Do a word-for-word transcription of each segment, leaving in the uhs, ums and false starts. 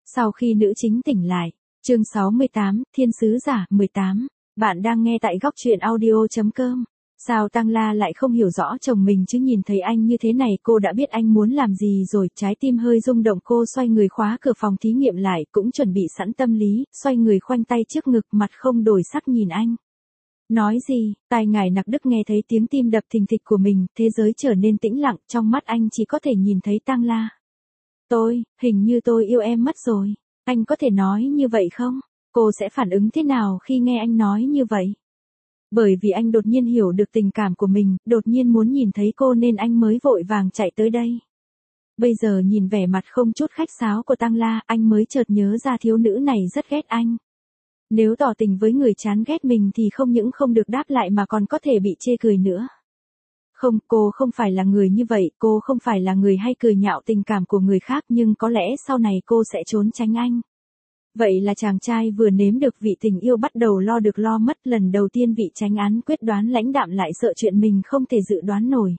Sau khi nữ chính tỉnh lại, chương sáu mươi tám, Thiên sứ giả, mười tám. Bạn đang nghe tại góc truyện audio chấm com. Sao Tăng La lại không hiểu rõ chồng mình chứ, nhìn thấy anh như thế này cô đã biết anh muốn làm gì rồi, trái tim hơi rung động, cô xoay người khóa cửa phòng thí nghiệm lại, cũng chuẩn bị sẵn tâm lý, xoay người khoanh tay trước ngực, mặt không đổi sắc nhìn anh. Nói gì? Tai ngài Nặc Đức nghe thấy tiếng tim đập thình thịch của mình, thế giới trở nên tĩnh lặng, trong mắt anh chỉ có thể nhìn thấy Tăng La. Tôi, hình như tôi yêu em mất rồi. Anh có thể nói như vậy không? Cô sẽ phản ứng thế nào khi nghe anh nói như vậy? Bởi vì anh đột nhiên hiểu được tình cảm của mình, đột nhiên muốn nhìn thấy cô nên anh mới vội vàng chạy tới đây. Bây giờ nhìn vẻ mặt không chút khách sáo của Tăng La, anh mới chợt nhớ ra thiếu nữ này rất ghét anh. Nếu tỏ tình với người chán ghét mình thì không những không được đáp lại mà còn có thể bị chê cười nữa. Không, cô không phải là người như vậy, cô không phải là người hay cười nhạo tình cảm của người khác, nhưng có lẽ sau này cô sẽ trốn tránh anh. Vậy là chàng trai vừa nếm được vị tình yêu bắt đầu lo được lo mất, lần đầu tiên vị chánh án quyết đoán lãnh đạm lại sợ chuyện mình không thể dự đoán nổi.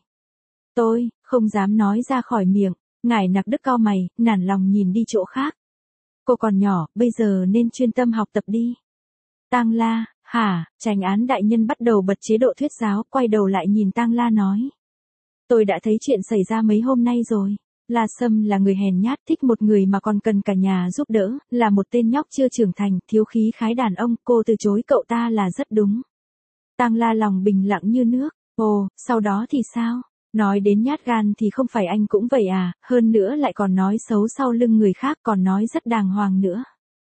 Tôi, không dám nói ra khỏi miệng, ngài Nặc Đức cau mày, nản lòng nhìn đi chỗ khác. Cô còn nhỏ, bây giờ nên chuyên tâm học tập đi. Tăng La, hả? Chánh án đại nhân bắt đầu bật chế độ thuyết giáo, quay đầu lại nhìn Tăng La nói. Tôi đã thấy chuyện xảy ra mấy hôm nay rồi. La Sâm là người hèn nhát, thích một người mà còn cần cả nhà giúp đỡ, là một tên nhóc chưa trưởng thành, thiếu khí khái đàn ông, cô từ chối cậu ta là rất đúng. Tăng La lòng bình lặng như nước. Ồ, sau đó thì sao? Nói đến nhát gan thì không phải anh cũng vậy à, hơn nữa lại còn nói xấu sau lưng người khác, còn nói rất đàng hoàng nữa.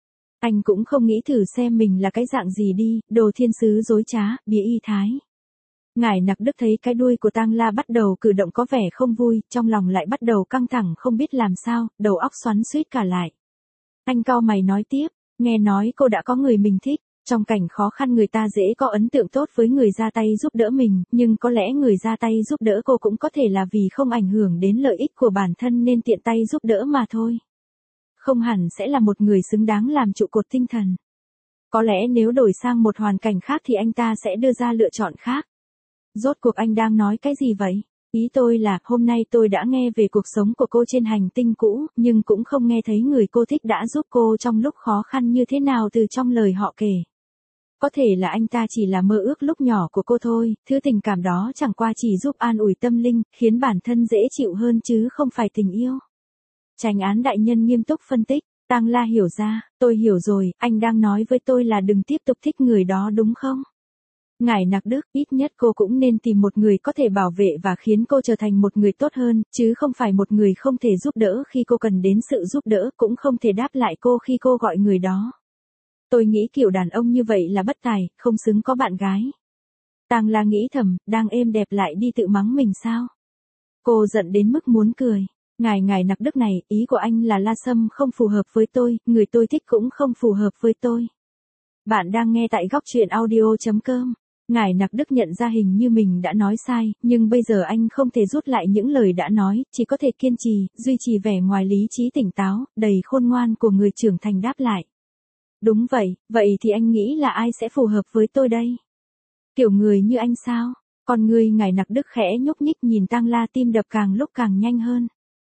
Anh cũng không nghĩ thử xem mình là cái dạng gì đi, đồ thiên sứ dối trá, bía y thái. Ngài Nặc Đức thấy cái đuôi của Tăng La bắt đầu cử động có vẻ không vui, trong lòng lại bắt đầu căng thẳng không biết làm sao, đầu óc xoắn xuýt cả lại. Anh cau mày nói tiếp, nghe nói cô đã có người mình thích, trong cảnh khó khăn người ta dễ có ấn tượng tốt với người ra tay giúp đỡ mình, nhưng có lẽ người ra tay giúp đỡ cô cũng có thể là vì không ảnh hưởng đến lợi ích của bản thân nên tiện tay giúp đỡ mà thôi. Không hẳn sẽ là một người xứng đáng làm trụ cột tinh thần. Có lẽ nếu đổi sang một hoàn cảnh khác thì anh ta sẽ đưa ra lựa chọn khác. Rốt cuộc anh đang nói cái gì vậy? Ý tôi là, hôm nay tôi đã nghe về cuộc sống của cô trên hành tinh cũ, nhưng cũng không nghe thấy người cô thích đã giúp cô trong lúc khó khăn như thế nào từ trong lời họ kể. Có thể là anh ta chỉ là mơ ước lúc nhỏ của cô thôi, thứ tình cảm đó chẳng qua chỉ giúp an ủi tâm linh, khiến bản thân dễ chịu hơn chứ không phải tình yêu. Chánh án đại nhân nghiêm túc phân tích, Tăng La hiểu ra, tôi hiểu rồi, anh đang nói với tôi là đừng tiếp tục thích người đó đúng không? Ngài Nặc Đức, ít nhất cô cũng nên tìm một người có thể bảo vệ và khiến cô trở thành một người tốt hơn, chứ không phải một người không thể giúp đỡ khi cô cần đến sự giúp đỡ, cũng không thể đáp lại cô khi cô gọi người đó. Tôi nghĩ kiểu đàn ông như vậy là bất tài, không xứng có bạn gái. Tăng La nghĩ thầm, đang êm đẹp lại đi tự mắng mình sao? Cô giận đến mức muốn cười. Ngài ngài Nặc Đức này, ý của anh là La Sâm không phù hợp với tôi, người tôi thích cũng không phù hợp với tôi. Bạn đang nghe tại góc truyện audio chấm com. Ngài Nặc Đức nhận ra hình như mình đã nói sai, nhưng bây giờ anh không thể rút lại những lời đã nói, chỉ có thể kiên trì, duy trì vẻ ngoài lý trí tỉnh táo, đầy khôn ngoan của người trưởng thành đáp lại. Đúng vậy, vậy thì anh nghĩ là ai sẽ phù hợp với tôi đây? Kiểu người như anh sao? Còn người ngài Nặc Đức khẽ nhúc nhích nhìn Tăng La, tim đập càng lúc càng nhanh hơn.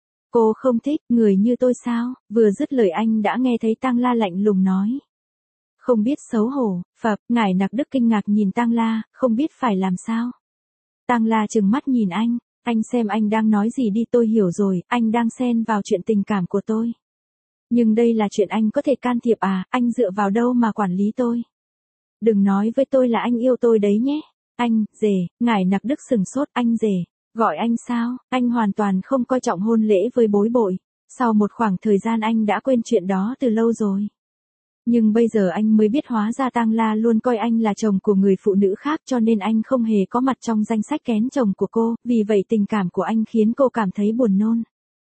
Cô không thích người như tôi sao? Vừa dứt lời anh đã nghe thấy Tăng La lạnh lùng nói. Không biết xấu hổ, phập, ngài Nặc Đức kinh ngạc nhìn Tăng La, không biết phải làm sao. Tăng La trừng mắt nhìn anh, anh xem anh đang nói gì đi, tôi hiểu rồi, anh đang xen vào chuyện tình cảm của tôi. Nhưng đây là chuyện anh có thể can thiệp à, anh dựa vào đâu mà quản lý tôi? Đừng nói với tôi là anh yêu tôi đấy nhé. Anh, rể, ngài Nặc Đức sừng sốt, anh rể. Gọi anh sao? Anh hoàn toàn không coi trọng hôn lễ với bối bội. Sau một khoảng thời gian anh đã quên chuyện đó từ lâu rồi. Nhưng bây giờ anh mới biết hóa ra Tăng La luôn coi anh là chồng của người phụ nữ khác, cho nên anh không hề có mặt trong danh sách kén chồng của cô, vì vậy tình cảm của anh khiến cô cảm thấy buồn nôn.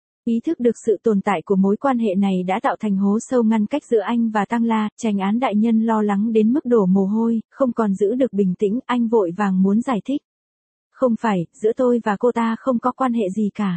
Ý thức được sự tồn tại của mối quan hệ này đã tạo thành hố sâu ngăn cách giữa anh và Tăng La, chánh án đại nhân lo lắng đến mức đổ mồ hôi, không còn giữ được bình tĩnh, anh vội vàng muốn giải thích. Không phải, giữa tôi và cô ta không có quan hệ gì cả.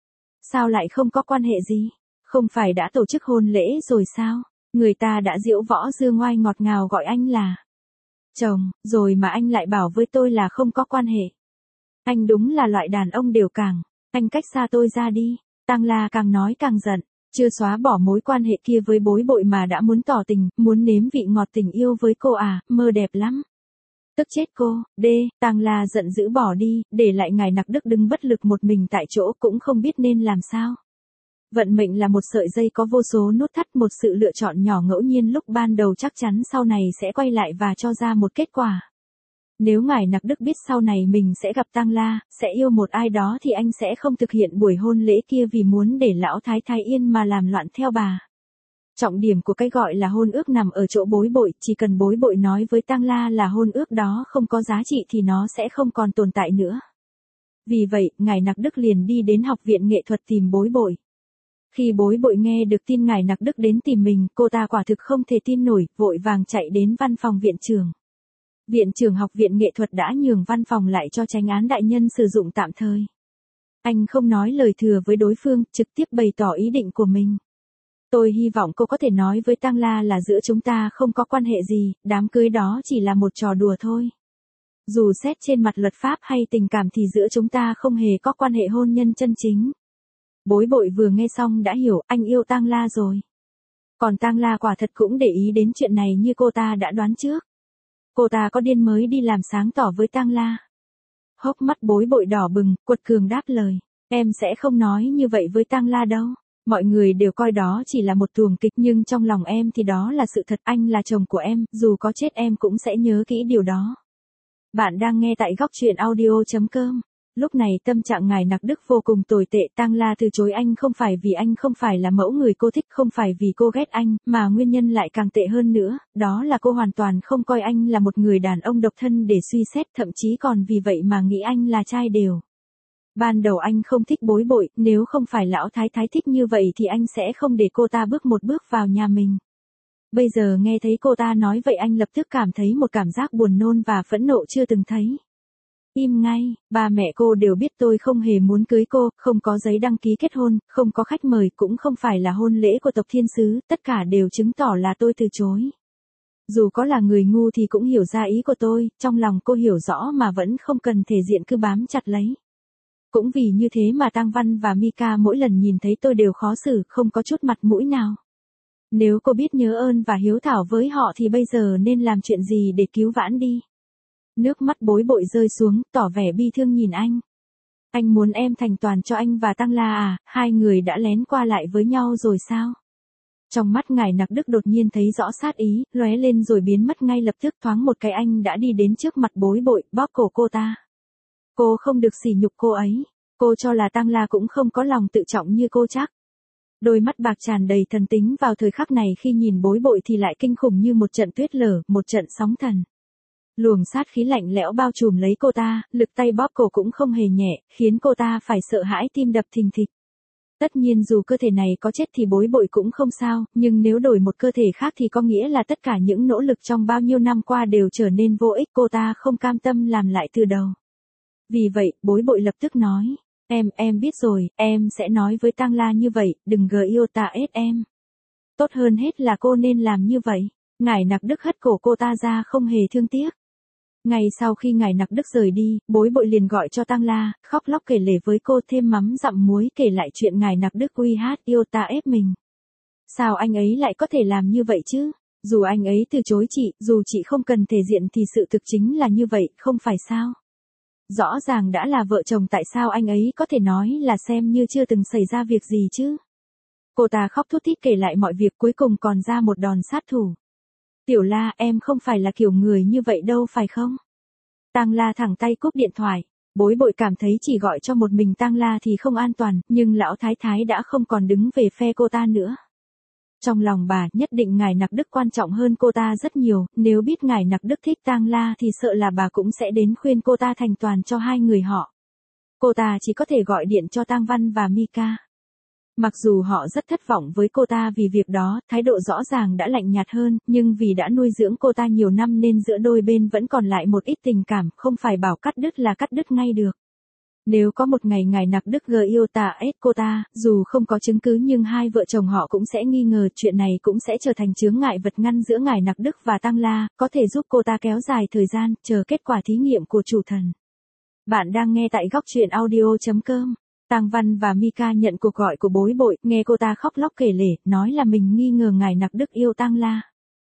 Sao lại không có quan hệ gì? Không phải đã tổ chức hôn lễ rồi sao? Người ta đã diễu võ dương ngoai ngọt ngào gọi anh là chồng, rồi mà anh lại bảo với tôi là không có quan hệ. Anh đúng là loại đàn ông đều càng, anh cách xa tôi ra đi. Tăng La càng nói càng giận, Chưa xóa bỏ mối quan hệ kia với Bối Bội mà đã muốn tỏ tình, muốn nếm vị ngọt tình yêu với cô à, mơ đẹp lắm. Tức chết cô, đê, Tang La giận dữ bỏ đi, để lại ngài Nặc Đức đứng bất lực một mình tại chỗ cũng không biết nên làm sao. Vận mệnh là một sợi dây có vô số nút thắt, một sự lựa chọn nhỏ ngẫu nhiên lúc ban đầu chắc chắn sau này sẽ quay lại và cho ra một kết quả. Nếu ngài Nặc Đức biết sau này mình sẽ gặp Tang La, sẽ yêu một ai đó thì anh sẽ không thực hiện buổi hôn lễ kia vì muốn để lão thái thái yên mà làm loạn theo bà. Trọng điểm của cái gọi là hôn ước nằm ở chỗ Bối Bội, chỉ cần Bối Bội nói với Tang La là hôn ước đó không có giá trị thì nó sẽ không còn tồn tại nữa. Vì vậy, ngài Nặc Đức liền đi đến học viện nghệ thuật tìm Bối Bội. Khi Bối Bội nghe được tin ngài Nặc Đức đến tìm mình, cô ta quả thực không thể tin nổi, vội vàng chạy đến văn phòng viện trưởng. Viện trưởng học viện nghệ thuật đã nhường văn phòng lại cho chánh án đại nhân sử dụng tạm thời. Anh không nói lời thừa với đối phương, trực tiếp bày tỏ ý định của mình. Tôi hy vọng cô có thể nói với Tang La là giữa chúng ta không có quan hệ gì, đám cưới đó chỉ là một trò đùa thôi. Dù xét trên mặt luật pháp hay tình cảm thì giữa chúng ta không hề có quan hệ hôn nhân chân chính. Bối Bội vừa nghe xong đã hiểu, anh yêu Tang La rồi. Còn Tang La quả thật cũng để ý đến chuyện này như cô ta đã đoán trước. Cô ta có điên mới đi làm sáng tỏ với Tang La. Hốc mắt Bối Bội đỏ bừng, quật cường đáp lời. Em sẽ không nói như vậy với Tang La đâu. Mọi người đều coi đó chỉ là một tuồng kịch nhưng trong lòng em thì đó là sự thật. Anh là chồng của em, dù có chết em cũng sẽ nhớ kỹ điều đó. Bạn đang nghe tại góc truyện audio chấm com. Lúc này tâm trạng ngài Nặc Đức vô cùng tồi tệ. Tang La từ chối anh không phải vì anh không phải là mẫu người cô thích, không phải vì cô ghét anh, mà nguyên nhân lại càng tệ hơn nữa, đó là cô hoàn toàn không coi anh là một người đàn ông độc thân để suy xét, thậm chí còn vì vậy mà nghĩ anh là trai đều. Ban đầu anh không thích Bối Bội, nếu không phải lão thái thái thích như vậy thì anh sẽ không để cô ta bước một bước vào nhà mình. Bây giờ nghe thấy cô ta nói vậy anh lập tức cảm thấy một cảm giác buồn nôn và phẫn nộ chưa từng thấy. Im ngay, ba mẹ cô đều biết tôi không hề muốn cưới cô, không có giấy đăng ký kết hôn, không có khách mời, cũng không phải là hôn lễ của tộc thiên sứ, tất cả đều chứng tỏ là tôi từ chối. Dù có là người ngu thì cũng hiểu ra ý của tôi, trong lòng cô hiểu rõ mà vẫn không cần thể diện cứ bám chặt lấy. Cũng vì như thế mà Tang Văn và Mika mỗi lần nhìn thấy tôi đều khó xử, không có chút mặt mũi nào. Nếu cô biết nhớ ơn và hiếu thảo với họ thì bây giờ nên làm chuyện gì để cứu vãn đi. Nước mắt Bối Bội rơi xuống, tỏ vẻ bi thương nhìn anh. Anh muốn em thành toàn cho anh và Tang La à, hai người đã lén qua lại với nhau rồi sao? Trong mắt ngài Nặc Đức đột nhiên thấy rõ sát ý, lóe lên rồi biến mất ngay lập tức, thoáng một cái anh đã đi đến trước mặt Bối Bội, bóp cổ cô ta. Cô không được sỉ nhục cô ấy, cô cho là Tang La cũng không có lòng tự trọng như cô chắc. Đôi mắt bạc tràn đầy thần tính vào thời khắc này khi nhìn Bối Bội thì lại kinh khủng như một trận tuyết lở, một trận sóng thần. Luồng sát khí lạnh lẽo bao trùm lấy cô ta, lực tay bóp cổ cũng không hề nhẹ, khiến cô ta phải sợ hãi tim đập thình thịch. Tất nhiên dù cơ thể này có chết thì Bối Bội cũng không sao, nhưng nếu đổi một cơ thể khác thì có nghĩa là tất cả những nỗ lực trong bao nhiêu năm qua đều trở nên vô ích, cô ta không cam tâm làm lại từ đầu. Vì vậy, Bối Bội lập tức nói, em, em biết rồi, em sẽ nói với Tang La như vậy, đừng gờ yêu ta ết em. Tốt hơn hết là cô nên làm như vậy. Ngài Nặc Đức hất cổ cô ta ra không hề thương tiếc. Ngay sau khi ngài Nặc Đức rời đi, Bối Bội liền gọi cho Tang La, khóc lóc kể lể với cô, thêm mắm dặm muối kể lại chuyện ngài Nặc Đức uy hát yêu ta ép mình. Sao anh ấy lại có thể làm như vậy chứ? Dù anh ấy từ chối chị, dù chị không cần thể diện thì sự thực chính là như vậy, không phải sao? Rõ ràng đã là vợ chồng, tại sao anh ấy có thể nói là xem như chưa từng xảy ra việc gì chứ? Cô ta khóc thút thít kể lại mọi việc, cuối cùng còn ra một đòn sát thủ. Tiểu La, em không phải là kiểu người như vậy đâu phải không? Tang La thẳng tay cúp điện thoại. Bối Bội cảm thấy chỉ gọi cho một mình Tang La thì không an toàn, nhưng lão thái thái đã không còn đứng về phe cô ta nữa. Trong lòng bà, nhất định ngài Nặc Đức quan trọng hơn cô ta rất nhiều, nếu biết ngài Nặc Đức thích Tang La thì sợ là bà cũng sẽ đến khuyên cô ta thành toàn cho hai người họ. Cô ta chỉ có thể gọi điện cho Tang Văn và Mika. Mặc dù họ rất thất vọng với cô ta vì việc đó, thái độ rõ ràng đã lạnh nhạt hơn, nhưng vì đã nuôi dưỡng cô ta nhiều năm nên giữa đôi bên vẫn còn lại một ít tình cảm, không phải bảo cắt đứt là cắt đứt ngay được. Nếu có một ngày ngài Nặc Đức gờ yêu ta ết cô ta, dù không có chứng cứ nhưng hai vợ chồng họ cũng sẽ nghi ngờ, chuyện này cũng sẽ trở thành chướng ngại vật ngăn giữa ngài Nặc Đức và Tang La, có thể giúp cô ta kéo dài thời gian, chờ kết quả thí nghiệm của chủ thần. Bạn đang nghe tại góc truyện audio chấm com. Tang Văn và Mika nhận cuộc gọi của bối bội, nghe cô ta khóc lóc kể lể, nói là mình nghi ngờ ngài Nặc Đức yêu Tang La.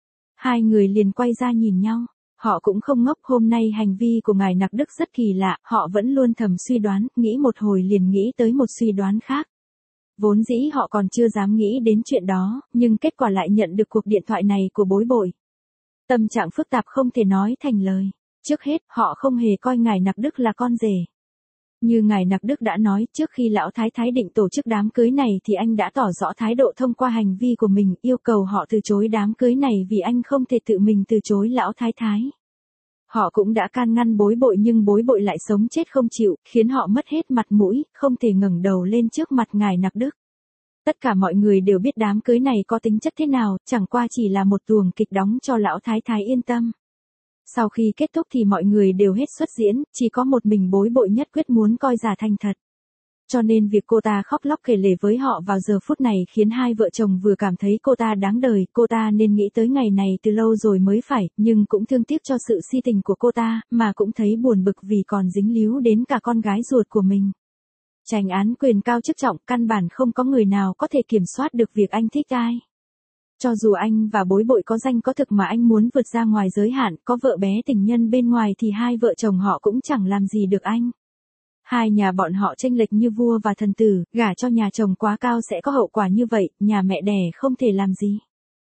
Hai người liền quay ra nhìn nhau, họ cũng không ngốc, hôm nay hành vi của ngài Nặc Đức rất kỳ lạ, họ vẫn luôn thầm suy đoán, nghĩ một hồi liền nghĩ tới một suy đoán khác. Vốn dĩ họ còn chưa dám nghĩ đến chuyện đó, nhưng kết quả lại nhận được cuộc điện thoại này của bối bội. Tâm trạng phức tạp không thể nói thành lời. Trước hết, họ không hề coi ngài Nặc Đức là con rể. Như ngài Nặc Đức đã nói, trước khi lão thái thái định tổ chức đám cưới này thì anh đã tỏ rõ thái độ thông qua hành vi của mình, yêu cầu họ từ chối đám cưới này vì anh không thể tự mình từ chối lão thái thái. Họ cũng đã can ngăn bối bội nhưng bối bội lại sống chết không chịu, khiến họ mất hết mặt mũi, không thể ngẩng đầu lên trước mặt ngài Nặc Đức. Tất cả mọi người đều biết đám cưới này có tính chất thế nào, chẳng qua chỉ là một tuồng kịch đóng cho lão thái thái yên tâm. Sau khi kết thúc thì mọi người đều hết suất diễn, chỉ có một mình bối bội nhất quyết muốn coi giả thành thật. Cho nên việc cô ta khóc lóc kể lể với họ vào giờ phút này khiến hai vợ chồng vừa cảm thấy cô ta đáng đời, cô ta nên nghĩ tới ngày này từ lâu rồi mới phải, nhưng cũng thương tiếc cho sự si tình của cô ta, mà cũng thấy buồn bực vì còn dính líu đến cả con gái ruột của mình. Chánh án quyền cao chức trọng, căn bản không có người nào có thể kiểm soát được việc anh thích ai. Cho dù anh và bối bội có danh có thực mà anh muốn vượt ra ngoài giới hạn, có vợ bé tình nhân bên ngoài thì hai vợ chồng họ cũng chẳng làm gì được anh. Hai nhà bọn họ chênh lệch như vua và thần tử, gả cho nhà chồng quá cao sẽ có hậu quả như vậy, nhà mẹ đẻ không thể làm gì.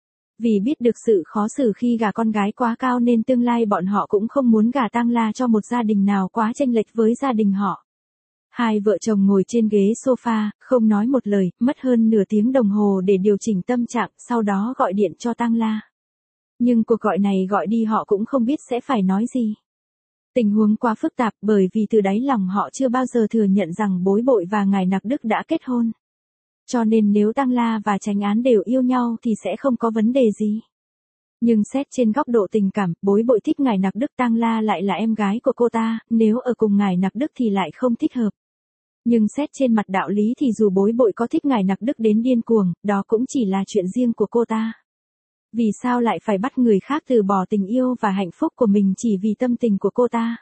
Vì biết được sự khó xử khi gả con gái quá cao nên tương lai bọn họ cũng không muốn gả Tang La cho một gia đình nào quá chênh lệch với gia đình họ. Hai vợ chồng ngồi trên ghế sofa, không nói một lời, mất hơn nửa tiếng đồng hồ để điều chỉnh tâm trạng, sau đó gọi điện cho Tang La. Nhưng cuộc gọi này gọi đi họ cũng không biết sẽ phải nói gì. Tình huống quá phức tạp bởi vì từ đáy lòng họ chưa bao giờ thừa nhận rằng bối bội và ngài Nặc Đức đã kết hôn. Cho nên nếu Tang La và Chánh án đều yêu nhau thì sẽ không có vấn đề gì. Nhưng xét trên góc độ tình cảm, bối bội thích ngài Nặc Đức, Tang La lại là em gái của cô ta, nếu ở cùng ngài Nặc Đức thì lại không thích hợp. Nhưng xét trên mặt đạo lý thì dù bối bội có thích ngài Nặc Đức đến điên cuồng, đó cũng chỉ là chuyện riêng của cô ta. Vì sao lại phải bắt người khác từ bỏ tình yêu và hạnh phúc của mình chỉ vì tâm tình của cô ta?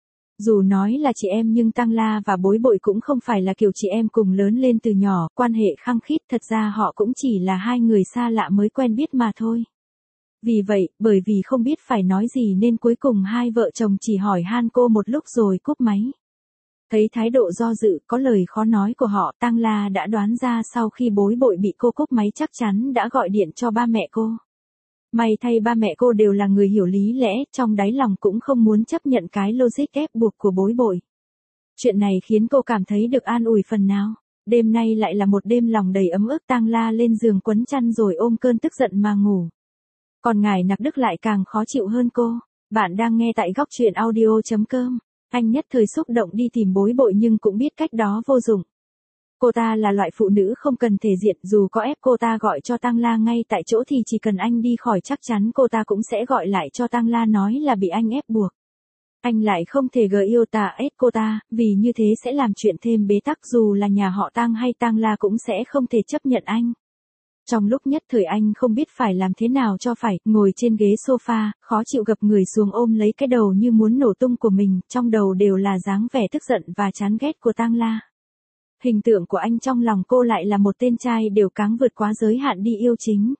Dù nói là chị em nhưng Tang La và bối bội cũng không phải là kiểu chị em cùng lớn lên từ nhỏ, quan hệ khăng khít, thật ra họ cũng chỉ là hai người xa lạ mới quen biết mà thôi. Vì vậy, bởi vì không biết phải nói gì nên cuối cùng hai vợ chồng chỉ hỏi han cô một lúc rồi cúp máy. Thấy thái độ do dự, có lời khó nói của họ, Tang La đã đoán ra sau khi bối bội bị cô cúp máy chắc chắn đã gọi điện cho ba mẹ cô. May thay ba mẹ cô đều là người hiểu lý lẽ, trong đáy lòng cũng không muốn chấp nhận cái logic ép buộc của bối bội. Chuyện này khiến cô cảm thấy được an ủi phần nào. Đêm nay lại là một đêm lòng đầy ấm ức, Tang La lên giường quấn chăn rồi ôm cơn tức giận mà ngủ. Còn ngài Nặc Đức lại càng khó chịu hơn cô. Bạn đang nghe tại góc truyện audio chấm com. Anh nhất thời xúc động đi tìm bối bội nhưng cũng biết cách đó vô dụng. Cô ta là loại phụ nữ không cần thể diện, dù có ép cô ta gọi cho Tang La ngay tại chỗ thì chỉ cần anh đi khỏi chắc chắn cô ta cũng sẽ gọi lại cho Tang La nói là bị anh ép buộc. Anh lại không thể gờ yêu ta ép cô ta, vì như thế sẽ làm chuyện thêm bế tắc, dù là nhà họ Tang hay Tang La cũng sẽ không thể chấp nhận anh. Trong lúc nhất thời anh không biết phải làm thế nào cho phải, ngồi trên ghế sofa, khó chịu gập người xuống ôm lấy cái đầu như muốn nổ tung của mình, trong đầu đều là dáng vẻ tức giận và chán ghét của Tang La. Hình tượng của anh trong lòng cô lại là một tên trai đều cáng vượt quá giới hạn đi yêu chính.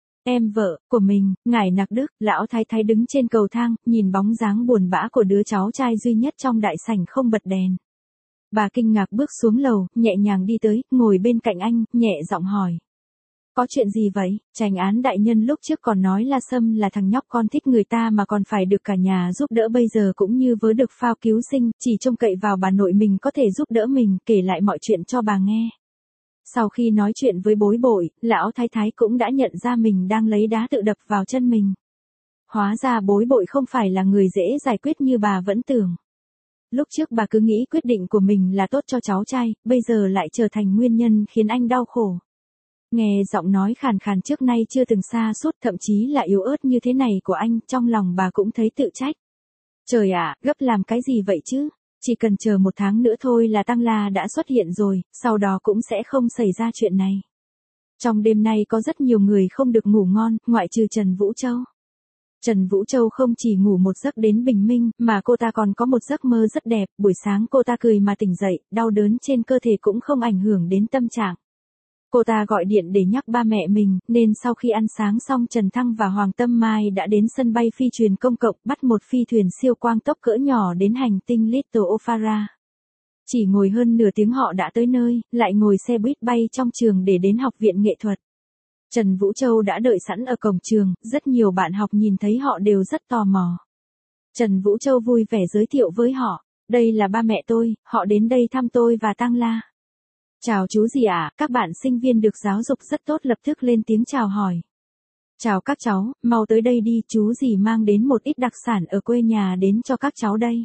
Em vợ của mình, ngài Nặc Đức, lão thái thái đứng trên cầu thang, nhìn bóng dáng buồn bã của đứa cháu trai duy nhất trong đại sảnh không bật đèn. Bà kinh ngạc bước xuống lầu, nhẹ nhàng đi tới, ngồi bên cạnh anh, nhẹ giọng hỏi. Có chuyện gì vậy? Chánh án đại nhân lúc trước còn nói là Sâm là thằng nhóc con thích người ta mà còn phải được cả nhà giúp đỡ, bây giờ cũng như vớ được phao cứu sinh, chỉ trông cậy vào bà nội mình có thể giúp đỡ mình, kể lại mọi chuyện cho bà nghe. Sau khi nói chuyện với bối bội, lão thái thái cũng đã nhận ra mình đang lấy đá tự đập vào chân mình. Hóa ra bối bội không phải là người dễ giải quyết như bà vẫn tưởng. Lúc trước bà cứ nghĩ quyết định của mình là tốt cho cháu trai, bây giờ lại trở thành nguyên nhân khiến anh đau khổ. Nghe giọng nói khàn khàn trước nay chưa từng xa sút, thậm chí là yếu ớt như thế này của anh, trong lòng bà cũng thấy tự trách. Trời ạ, gấp làm cái gì vậy chứ? Chỉ cần chờ một tháng nữa thôi là Tang La đã xuất hiện rồi, sau đó cũng sẽ không xảy ra chuyện này. Trong đêm nay có rất nhiều người không được ngủ ngon, ngoại trừ Trần Vũ Châu. Trần Vũ Châu không chỉ ngủ một giấc đến bình minh, mà cô ta còn có một giấc mơ rất đẹp, buổi sáng cô ta cười mà tỉnh dậy, đau đớn trên cơ thể cũng không ảnh hưởng đến tâm trạng. Cô ta gọi điện để nhắc ba mẹ mình, nên sau khi ăn sáng xong Trần Thăng và Hoàng Tâm Mai đã đến sân bay phi thuyền công cộng, bắt một phi thuyền siêu quang tốc cỡ nhỏ đến hành tinh Little Ophara. Chỉ ngồi hơn nửa tiếng họ đã tới nơi, lại ngồi xe buýt bay trong trường để đến học viện nghệ thuật. Trần Vũ Châu đã đợi sẵn ở cổng trường, rất nhiều bạn học nhìn thấy họ đều rất tò mò. Trần Vũ Châu vui vẻ giới thiệu với họ, đây là ba mẹ tôi, họ đến đây thăm tôi và Tăng La. Chào chú gì ạ, à? Các bạn sinh viên được giáo dục rất tốt lập tức lên tiếng chào hỏi. Chào các cháu, mau tới đây đi, chú gì mang đến một ít đặc sản ở quê nhà đến cho các cháu đây.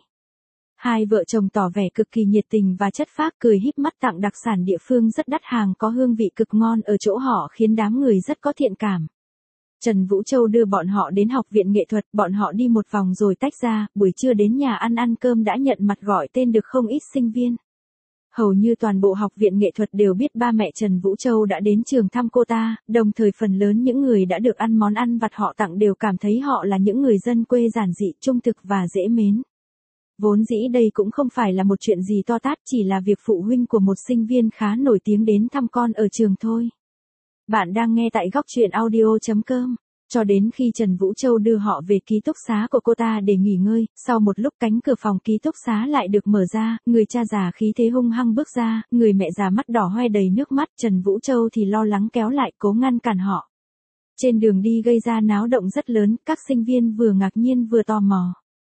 Hai vợ chồng tỏ vẻ cực kỳ nhiệt tình và chất phác, cười híp mắt tặng đặc sản địa phương rất đắt hàng có hương vị cực ngon ở chỗ họ khiến đám người rất có thiện cảm. Trần Vũ Châu đưa bọn họ đến học viện nghệ thuật, bọn họ đi một vòng rồi tách ra, buổi trưa đến nhà ăn ăn cơm đã nhận mặt gọi tên được không ít sinh viên. Hầu như toàn bộ học viện nghệ thuật đều biết ba mẹ Trần Vũ Châu đã đến trường thăm cô ta, đồng thời phần lớn những người đã được ăn món ăn vặt họ tặng đều cảm thấy họ là những người dân quê giản dị, trung thực và dễ mến. Vốn dĩ đây cũng không phải là một chuyện gì to tát, chỉ là việc phụ huynh của một sinh viên khá nổi tiếng đến thăm con ở trường thôi. Bạn đang nghe tại góc truyện audio chấm com. Cho đến khi Trần Vũ Châu đưa họ về ký túc xá của cô ta để nghỉ ngơi, sau một lúc cánh cửa phòng ký túc xá lại được mở ra, người cha già khí thế hung hăng bước ra, người mẹ già mắt đỏ hoe đầy nước mắt, Trần Vũ Châu thì lo lắng kéo lại cố ngăn cản họ. Trên đường đi gây ra náo động rất lớn, các sinh viên vừa ngạc nhiên vừa tò mò.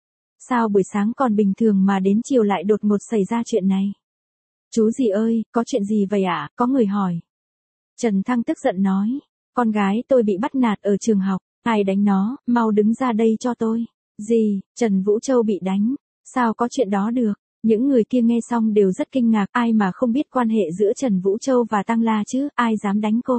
Sao buổi sáng còn bình thường mà đến chiều lại đột ngột xảy ra chuyện này? Chú gì ơi, có chuyện gì vậy ạ? À? Có người hỏi. Trần Thăng tức giận nói, con gái tôi bị bắt nạt ở trường học, ai đánh nó, mau đứng ra đây cho tôi. Gì, Trần Vũ Châu bị đánh? Sao có chuyện đó được? Những người kia nghe xong đều rất kinh ngạc, ai mà không biết quan hệ giữa Trần Vũ Châu và Tăng La chứ, ai dám đánh cô?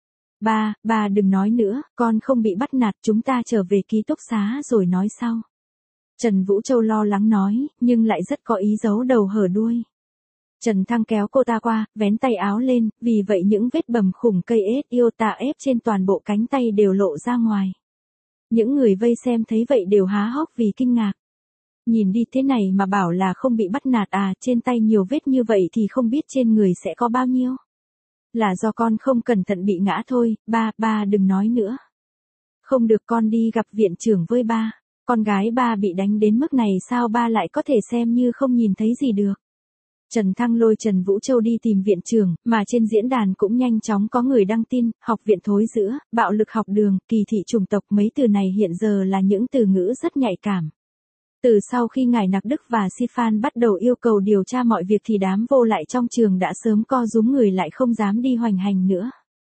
Ba, ba đừng nói nữa, con không bị bắt nạt, chúng ta trở về ký túc xá rồi nói sau. Trần Vũ Châu lo lắng nói, nhưng lại rất có ý giấu đầu hở đuôi. Trần Thăng kéo cô ta qua, vén tay áo lên, vì vậy những vết bầm khủng cây ết yêu tà ép trên toàn bộ cánh tay đều lộ ra ngoài. Những người vây xem thấy vậy đều há hốc vì kinh ngạc. Nhìn đi thế này mà bảo là không bị bắt nạt à, trên tay nhiều vết như vậy thì không biết trên người sẽ có bao nhiêu. Là do con không cẩn thận bị ngã thôi, ba, ba đừng nói nữa. Không được, con đi gặp viện trưởng với ba. Con gái ba bị đánh đến mức này sao ba lại có thể xem như không nhìn thấy gì được. Trần Thăng lôi Trần Vũ Châu đi tìm viện trưởng, mà trên diễn đàn cũng nhanh chóng có người đăng tin, học viện thối rữa, bạo lực học đường, kỳ thị chủng tộc, mấy từ này hiện giờ là những từ ngữ rất nhạy cảm. Từ sau khi ngài Nặc Đức và Sifan bắt đầu yêu cầu điều tra mọi việc thì đám vô lại trong trường đã sớm co rúm người lại không dám đi hoành hành nữa.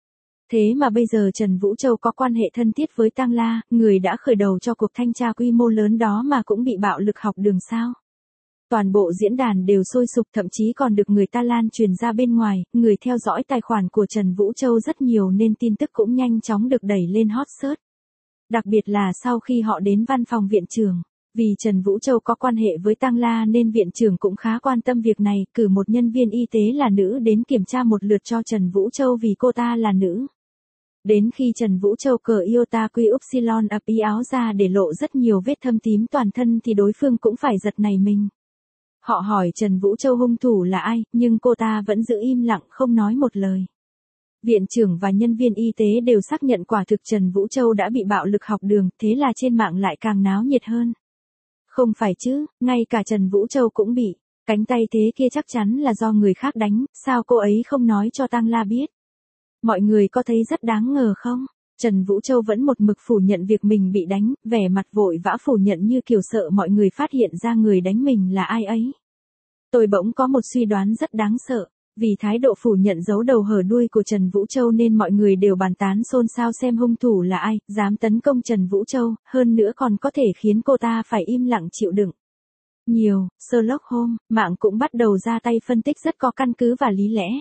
Thế mà bây giờ Trần Vũ Châu có quan hệ thân thiết với Tăng La, người đã khởi đầu cho cuộc thanh tra quy mô lớn đó mà cũng bị bạo lực học đường sao? Toàn bộ diễn đàn đều sôi sục, thậm chí còn được người ta lan truyền ra bên ngoài, người theo dõi tài khoản của Trần Vũ Châu rất nhiều nên tin tức cũng nhanh chóng được đẩy lên hot search. Đặc biệt là sau khi họ đến văn phòng viện trưởng. Vì Trần Vũ Châu có quan hệ với Tăng La nên viện trưởng cũng khá quan tâm việc này, cử một nhân viên y tế là nữ đến kiểm tra một lượt cho Trần Vũ Châu vì cô ta là nữ. Đến khi Trần Vũ Châu cởi iota quy upsilon ập y áo ra để lộ rất nhiều vết thâm tím toàn thân thì đối phương cũng phải giật nảy mình. Họ hỏi Trần Vũ Châu hung thủ là ai, nhưng cô ta vẫn giữ im lặng không nói một lời. Viện trưởng và nhân viên y tế đều xác nhận quả thực Trần Vũ Châu đã bị bạo lực học đường, thế là trên mạng lại càng náo nhiệt hơn. Không phải chứ, ngay cả Trần Vũ Châu cũng bị, cánh tay thế kia chắc chắn là do người khác đánh, sao cô ấy không nói cho Tăng La biết? Mọi người có thấy rất đáng ngờ không? Trần Vũ Châu vẫn một mực phủ nhận việc mình bị đánh, vẻ mặt vội vã phủ nhận như kiểu sợ mọi người phát hiện ra người đánh mình là ai ấy. Tôi bỗng có một suy đoán rất đáng sợ, vì thái độ phủ nhận giấu đầu hở đuôi của Trần Vũ Châu nên mọi người đều bàn tán xôn xao xem hung thủ là ai, dám tấn công Trần Vũ Châu, hơn nữa còn có thể khiến cô ta phải im lặng chịu đựng. Nhiều, Sherlock Holmes, mạng cũng bắt đầu ra tay phân tích rất có căn cứ và lý lẽ.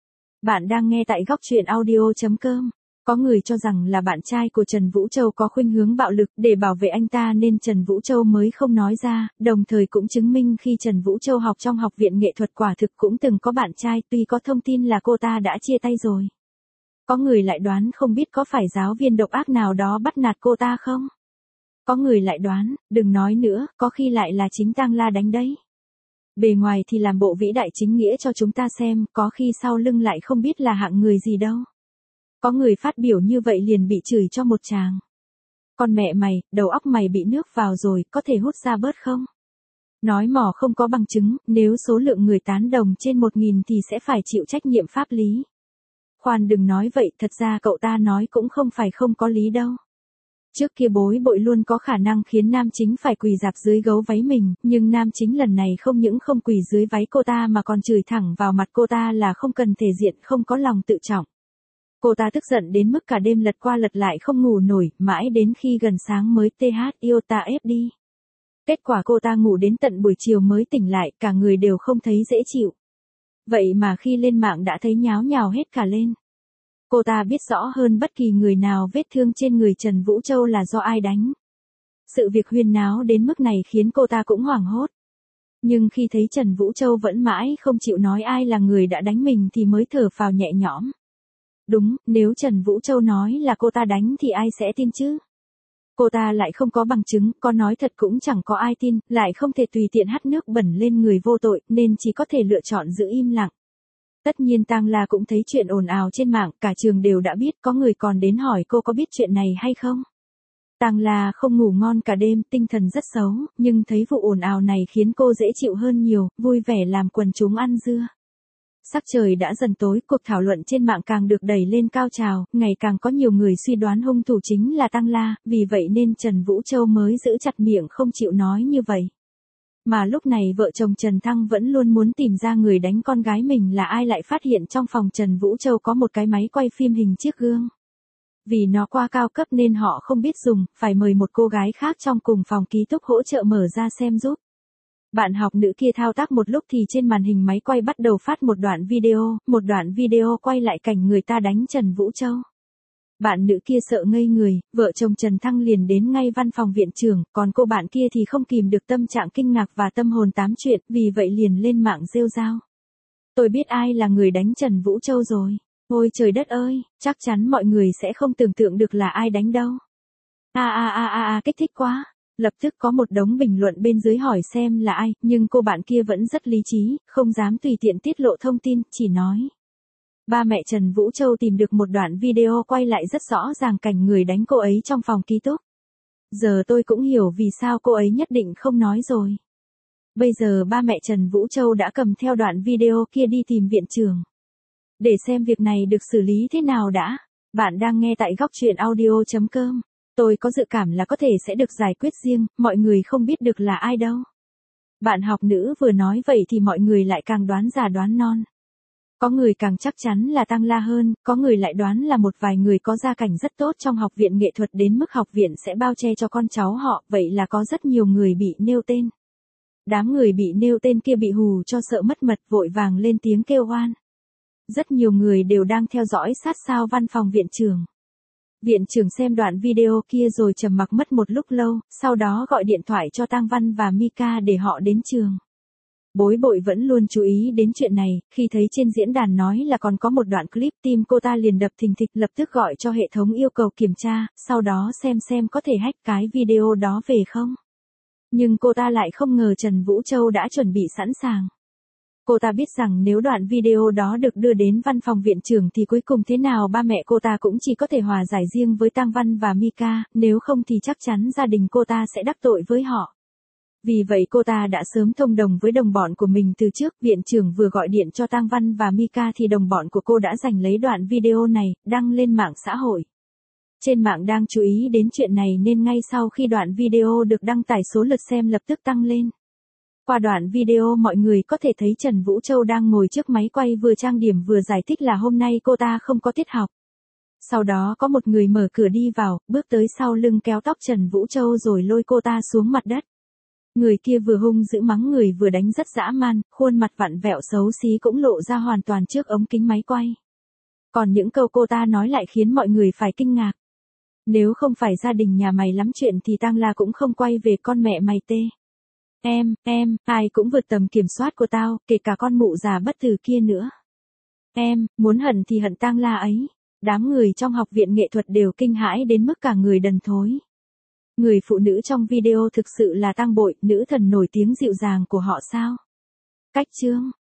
Bạn đang nghe tại góc truyện audio chấm com. Có người cho rằng là bạn trai của Trần Vũ Châu có khuynh hướng bạo lực, để bảo vệ anh ta nên Trần Vũ Châu mới không nói ra, đồng thời cũng chứng minh khi Trần Vũ Châu học trong học viện nghệ thuật quả thực cũng từng có bạn trai, tuy có thông tin là cô ta đã chia tay rồi. Có người lại đoán không biết có phải giáo viên độc ác nào đó bắt nạt cô ta không? Có người lại đoán, đừng nói nữa, có khi lại là chính Tang La đánh đấy. Bề ngoài thì làm bộ vĩ đại chính nghĩa cho chúng ta xem, có khi sau lưng lại không biết là hạng người gì đâu. Có người phát biểu như vậy liền bị chửi cho một tràng. Con mẹ mày, đầu óc mày bị nước vào rồi, có thể hút ra bớt không? Nói mỏ không có bằng chứng, nếu số lượng người tán đồng trên một nghìn thì sẽ phải chịu trách nhiệm pháp lý. Khoan đừng nói vậy, thật ra cậu ta nói cũng không phải không có lý đâu. Trước kia bối bội luôn có khả năng khiến nam chính phải quỳ dạp dưới gấu váy mình, nhưng nam chính lần này không những không quỳ dưới váy cô ta mà còn chửi thẳng vào mặt cô ta là không cần thể diện, không có lòng tự trọng. Cô ta tức giận đến mức cả đêm lật qua lật lại không ngủ nổi, mãi đến khi gần sáng mới tê hát yêu ta ép đi. Kết quả cô ta ngủ đến tận buổi chiều mới tỉnh lại, cả người đều không thấy dễ chịu. Vậy mà khi lên mạng đã thấy nháo nhào hết cả lên. Cô ta biết rõ hơn bất kỳ người nào vết thương trên người Trần Vũ Châu là do ai đánh. Sự việc huyên náo đến mức này khiến cô ta cũng hoảng hốt. Nhưng khi thấy Trần Vũ Châu vẫn mãi không chịu nói ai là người đã đánh mình thì mới thở phào nhẹ nhõm. Đúng, nếu Trần Vũ Châu nói là cô ta đánh thì ai sẽ tin chứ? Cô ta lại không có bằng chứng, có nói thật cũng chẳng có ai tin, lại không thể tùy tiện hắt nước bẩn lên người vô tội, nên chỉ có thể lựa chọn giữ im lặng. Tất nhiên Tang La cũng thấy chuyện ồn ào trên mạng, cả trường đều đã biết, có người còn đến hỏi cô có biết chuyện này hay không. Tang La không ngủ ngon cả đêm, tinh thần rất xấu, nhưng thấy vụ ồn ào này khiến cô dễ chịu hơn nhiều, vui vẻ làm quần chúng ăn dưa. Sắc trời đã dần tối, cuộc thảo luận trên mạng càng được đẩy lên cao trào, ngày càng có nhiều người suy đoán hung thủ chính là Tang La, vì vậy nên Trần Vũ Châu mới giữ chặt miệng không chịu nói như vậy. Mà lúc này vợ chồng Trần Thăng vẫn luôn muốn tìm ra người đánh con gái mình là ai, lại phát hiện trong phòng Trần Vũ Châu có một cái máy quay phim hình chiếc gương. Vì nó quá cao cấp nên họ không biết dùng, phải mời một cô gái khác trong cùng phòng ký túc hỗ trợ mở ra xem giúp. Bạn học nữ kia thao tác một lúc thì trên màn hình máy quay bắt đầu phát một đoạn video, một đoạn video quay lại cảnh người ta đánh Trần Vũ Châu. Bạn nữ kia sợ ngây người, vợ chồng Trần Thăng liền đến ngay văn phòng viện trưởng, còn cô bạn kia thì không kìm được tâm trạng kinh ngạc và tâm hồn tám chuyện, vì vậy liền lên mạng rêu rao. Tôi biết ai là người đánh Trần Vũ Châu rồi. Ôi trời đất ơi, chắc chắn mọi người sẽ không tưởng tượng được là ai đánh đâu. A a a a a, kích thích quá. Lập tức có một đống bình luận bên dưới hỏi xem là ai, nhưng cô bạn kia vẫn rất lý trí, không dám tùy tiện tiết lộ thông tin, chỉ nói. Ba mẹ Trần Vũ Châu tìm được một đoạn video quay lại rất rõ ràng cảnh người đánh cô ấy trong phòng ký túc. Giờ tôi cũng hiểu vì sao cô ấy nhất định không nói rồi. Bây giờ ba mẹ Trần Vũ Châu đã cầm theo đoạn video kia đi tìm viện trưởng. Để xem việc này được xử lý thế nào đã. Bạn đang nghe tại góc truyện audio chấm com. Tôi có dự cảm là có thể sẽ được giải quyết riêng, mọi người không biết được là ai đâu. Bạn học nữ vừa nói vậy thì mọi người lại càng đoán già đoán non. Có người càng chắc chắn là Tang La hơn, có người lại đoán là một vài người có gia cảnh rất tốt trong học viện nghệ thuật đến mức học viện sẽ bao che cho con cháu họ, vậy là có rất nhiều người bị nêu tên. Đám người bị nêu tên kia bị hù cho sợ mất mật vội vàng lên tiếng kêu oan. Rất nhiều người đều đang theo dõi sát sao văn phòng viện trưởng. Viện trưởng xem đoạn video kia rồi trầm mặc mất một lúc lâu, sau đó gọi điện thoại cho Tang Văn và Mika để họ đến trường. Bối bội vẫn luôn chú ý đến chuyện này, khi thấy trên diễn đàn nói là còn có một đoạn clip, tim cô ta liền đập thình thịch, lập tức gọi cho hệ thống yêu cầu kiểm tra, sau đó xem xem có thể hack cái video đó về không. Nhưng cô ta lại không ngờ Trần Vũ Châu đã chuẩn bị sẵn sàng. Cô ta biết rằng nếu đoạn video đó được đưa đến văn phòng viện trưởng thì cuối cùng thế nào ba mẹ cô ta cũng chỉ có thể hòa giải riêng với Tang Văn và Mika, nếu không thì chắc chắn gia đình cô ta sẽ đắc tội với họ. Vì vậy cô ta đã sớm thông đồng với đồng bọn của mình từ trước, viện trưởng vừa gọi điện cho Tang Văn và Mika thì đồng bọn của cô đã giành lấy đoạn video này, đăng lên mạng xã hội. Trên mạng đang chú ý đến chuyện này nên ngay sau khi đoạn video được đăng tải số lượt xem lập tức tăng lên. Qua đoạn video mọi người có thể thấy Trần Vũ Châu đang ngồi trước máy quay vừa trang điểm vừa giải thích là hôm nay cô ta không có tiết học. Sau đó có một người mở cửa đi vào, bước tới sau lưng kéo tóc Trần Vũ Châu rồi lôi cô ta xuống mặt đất. Người kia vừa hung dữ mắng người vừa đánh rất dã man, khuôn mặt vặn vẹo xấu xí cũng lộ ra hoàn toàn trước ống kính máy quay. Còn những câu cô ta nói lại khiến mọi người phải kinh ngạc. Nếu không phải gia đình nhà mày lắm chuyện thì Tang La cũng không quay về con mẹ mày tê. Em, em, ai cũng vượt tầm kiểm soát của tao, kể cả con mụ già bất tử kia nữa. Em, muốn hận thì hận Tang La ấy. Đám người trong học viện nghệ thuật đều kinh hãi đến mức cả người đần thối. Người phụ nữ trong video thực sự là Tang Bội, nữ thần nổi tiếng dịu dàng của họ sao? Cách chương